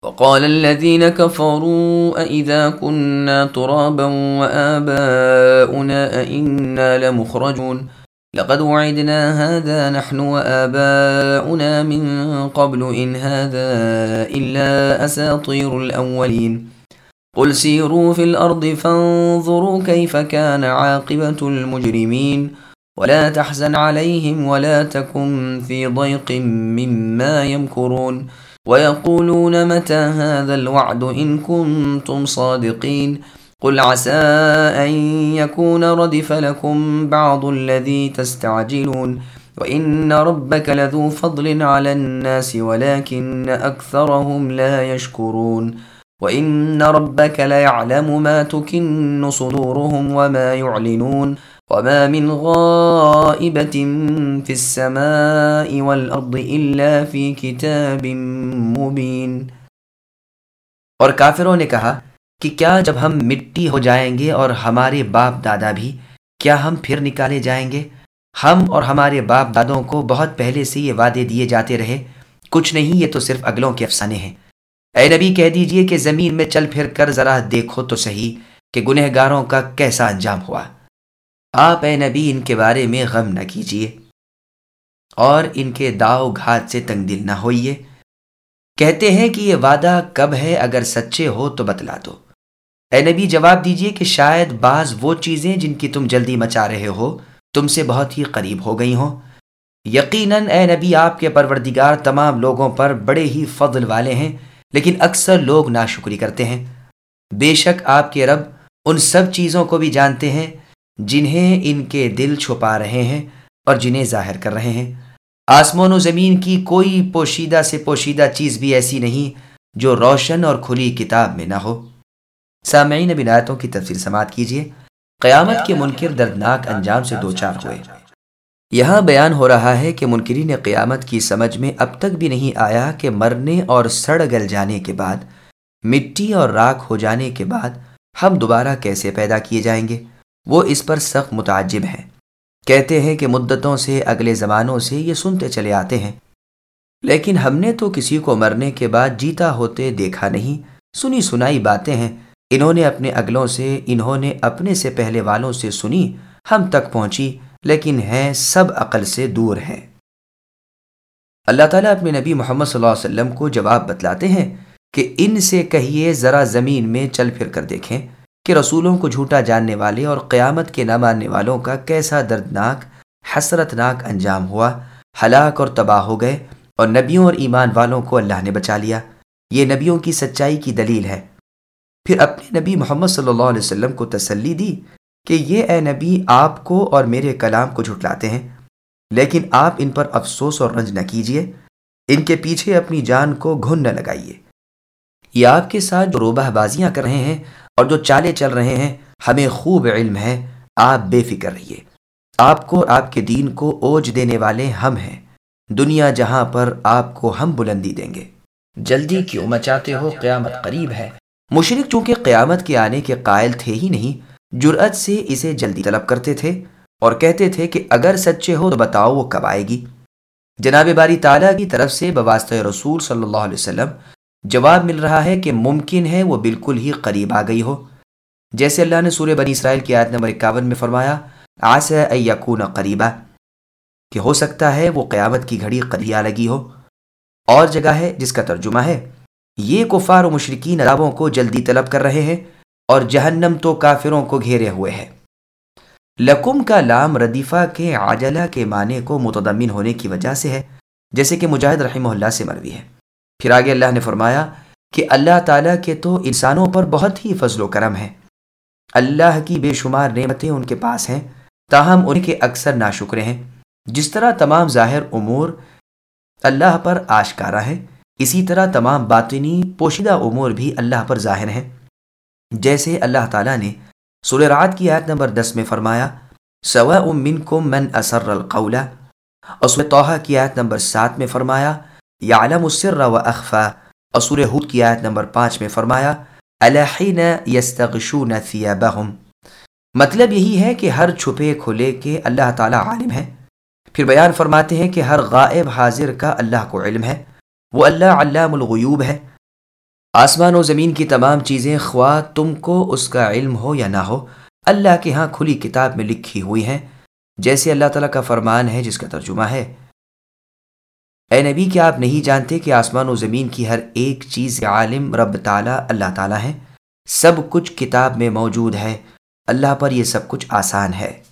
وقال الذين كفروا أإذا كنا ترابا وآباؤنا أئنا لمخرجون لقد وعدنا هذا نحن وآباؤنا من قبل إن هذا إلا أساطير الأولين قل سيروا في الأرض فانظروا كيف كان عاقبة المجرمين ولا تحزن عليهم ولا تكن في ضيق مما يمكرون ويقولون متى هذا الوعد إن كنتم صادقين قل عسى أن يكون ردف لكم بعض الذي تستعجلون وإن ربك لذو فضل على الناس ولكن أكثرهم لا يشكرون وإن ربك ليعلم ما تكن صدورهم وما يعلنون وما من غائبة في السماء والأرض إلا في كتاب مبين۔ اور کافروں نے کہا کہ کیا جب ہم مٹی ہو جائیں گے اور ہمارے باپ دادا بھی، کیا ہم پھر نکالے جائیں گے؟ ہم اور ہمارے باپ دادوں کو بہت پہلے سے یہ وعدے دیے جاتے رہے، کچھ نہیں، یہ تو صرف اگلوں کے افسانے ہیں۔ اے نبی کہہ دیجئے کہ زمین میں چل پھر کر ذرا دیکھو تو صحیح کہ گنہگاروں کا کیسا انجام ہوا۔ آپ اے نبی ان کے بارے میں غم نہ کیجئے اور ان کے داؤ گھات سے تنگ دل نہ ہوئیے۔ کہتے ہیں کہ یہ وعدہ کب ہے، اگر سچے ہو تو بتلا دو۔ اے نبی جواب دیجئے کہ شاید بعض وہ چیزیں جن کی تم جلدی مچا رہے ہو تم سے بہت ہی قریب ہو گئی ہوں۔ یقیناً اے نبی آپ کے پروردگار تمام لوگوں پر بڑے ہی فضل والے ہیں، لیکن اکثر لوگ ناشکری کرتے ہیں۔ بے شک آپ کے رب ان سب چیزوں کو بھی جانتے ہیں جنہیں ان کے دل چھپا رہے ہیں اور جنہیں ظاہر کر رہے ہیں۔ آسمان و زمین کی کوئی پوشیدہ سے پوشیدہ چیز بھی ایسی نہیں جو روشن اور کھلی کتاب میں نہ ہو۔ سامعین، اب ان آیتوں کی تفصیل سماعت کیجیے۔ قیامت کے منکر دردناک انجام سے دوچار ہوئے۔ یہاں بیان ہو رہا ہے کہ منکرین قیامت کی سمجھ میں اب تک بھی نہیں آیا کہ مرنے اور سڑ گل جانے کے بعد، مٹی اور راکھ ہو جانے کے بعد ہم دوبارہ کیسے پیدا کیے جائیں گے۔ وہ اس پر سخت متعجب ہیں، کہتے ہیں کہ مدتوں سے، اگلے زمانوں سے یہ سنتے چلے آتے ہیں، لیکن ہم نے تو کسی کو مرنے کے بعد جیتا ہوتے دیکھا نہیں۔ سنی سنائی باتیں ہیں، انہوں نے اپنے اگلوں سے، انہوں نے اپنے سے پہلے والوں سے سنی، ہم تک پہنچی، لیکن ہیں سب عقل سے دور ہیں۔ اللہ تعالیٰ اپنے نبی محمد صلی اللہ علیہ وسلم کو جواب بتلاتے ہیں کہ ان سے کہیے ذرا زمین میں چل پھر کر دیکھیں کہ رسولوں کو جھوٹا جاننے والے اور قیامت کے نہ ماننے والوں کا کیسا دردناک، حسرتناک انجام ہوا، ہلاک اور تباہ ہو گئے، اور نبیوں اور ایمان والوں کو اللہ نے بچا لیا۔ یہ نبیوں کی سچائی کی دلیل ہے۔ پھر اپنے نبی محمد صلی اللہ علیہ وسلم کو تسلی دی کہ یہ اے نبی آپ کو اور میرے کلام کو جھٹلاتے ہیں، لیکن آپ ان پر افسوس اور رنج نہ کیجیے، ان کے پیچھے اپنی جان کو گھن نہ لگائیے۔ یہ آپ کے ساتھ جو روبہ بازیاں کر رہے ہیں اور جو چالیں چل رہے ہیں، ہمیں خوب علم ہے، آپ بے فکر رہیے۔ آپ کو اور آپ کے دین کو اوج دینے والے ہم ہیں، دنیا جہاں پر آپ کو ہم بلندی دیں گے۔ جلدی کیوں مچاتے ہو، قیامت قریب ہے۔ مشرک چونکہ قیامت کے آنے کے قائل تھے ہی نہیں، جرأت سے اسے جلدی طلب کرتے تھے اور کہتے تھے کہ اگر سچے ہو تو بتاؤ وہ کب آئے گی۔ جناب باری تعالیٰ کی طرف سے بواسطہ رسول صلی اللہ علیہ وسلم جواب مل رہا ہے کہ ممکن ہے وہ بالکل ہی قریب آ گئی ہو، جیسے اللہ نے سورہ بنی اسرائیل کی آیت نمبر 51 میں فرمایا، عسیٰ ان یکون قریبا، کہ ہو سکتا ہے وہ قیامت کی گھڑی قریب آ لگی ہو۔ اور جگہ ہے جس کا ترجمہ ہے، یہ کفار و مشرکین عذابوں کو جلدی طلب کر رہے ہیں اور جہنم تو کافروں کو گھیرے ہوئے ہے۔ لکم کا لام ردیفہ کے عجلہ کے معنی کو متضمن ہونے کی وجہ سے ہے، جیسے کہ مجاہد رحمہ اللہ سے مروی ہے۔ پھر آگے اللہ نے فرمایا کہ اللہ تعالیٰ کے تو انسانوں پر بہت ہی فضل و کرم ہے، اللہ کی بے شمار نعمتیں ان کے پاس ہیں، تاہم ان کے اکثر ناشکرے ہیں۔ جس طرح تمام ظاہر امور اللہ پر آشکارا ہیں، اسی طرح تمام باطنی پوشیدہ امور بھی اللہ پر ظاہر ہیں، جیسے اللہ تعالیٰ نے سورہ رعد کی آیت نمبر 10 میں فرمایا، سواء منکم من اسر القول، اور سورہ طٰہٰ کی آیت نمبر 7 میں فرمایا، یعلم السر واخفی، اور سورہ ہود کی آیت نمبر 5 میں فرمایا، الا حین یستغشون ثیابہم۔ مطلب یہی ہے کہ ہر چھپے کھلے کے اللہ تعالیٰ عالم ہے۔ پھر بیان فرماتے ہیں کہ ہر غائب حاضر کا اللہ کو علم ہے، وہ اللہ علام الغیوب ہے۔ آسمان و زمین کی تمام چیزیں خواہ تم کو اس کا علم ہو یا نہ ہو اللہ کے ہاں کھلی کتاب میں لکھی ہوئی ہیں، جیسے اللہ تعالیٰ کا فرمان ہے جس کا ترجمہ ہے، اے نبی کیا آپ نہیں جانتے کہ آسمان و زمین کی ہر ایک چیز کے عالم رب تعالیٰ اللہ تعالیٰ ہیں، سب کچھ کتاب میں موجود ہے، اللہ پر یہ سب کچھ آسان ہے۔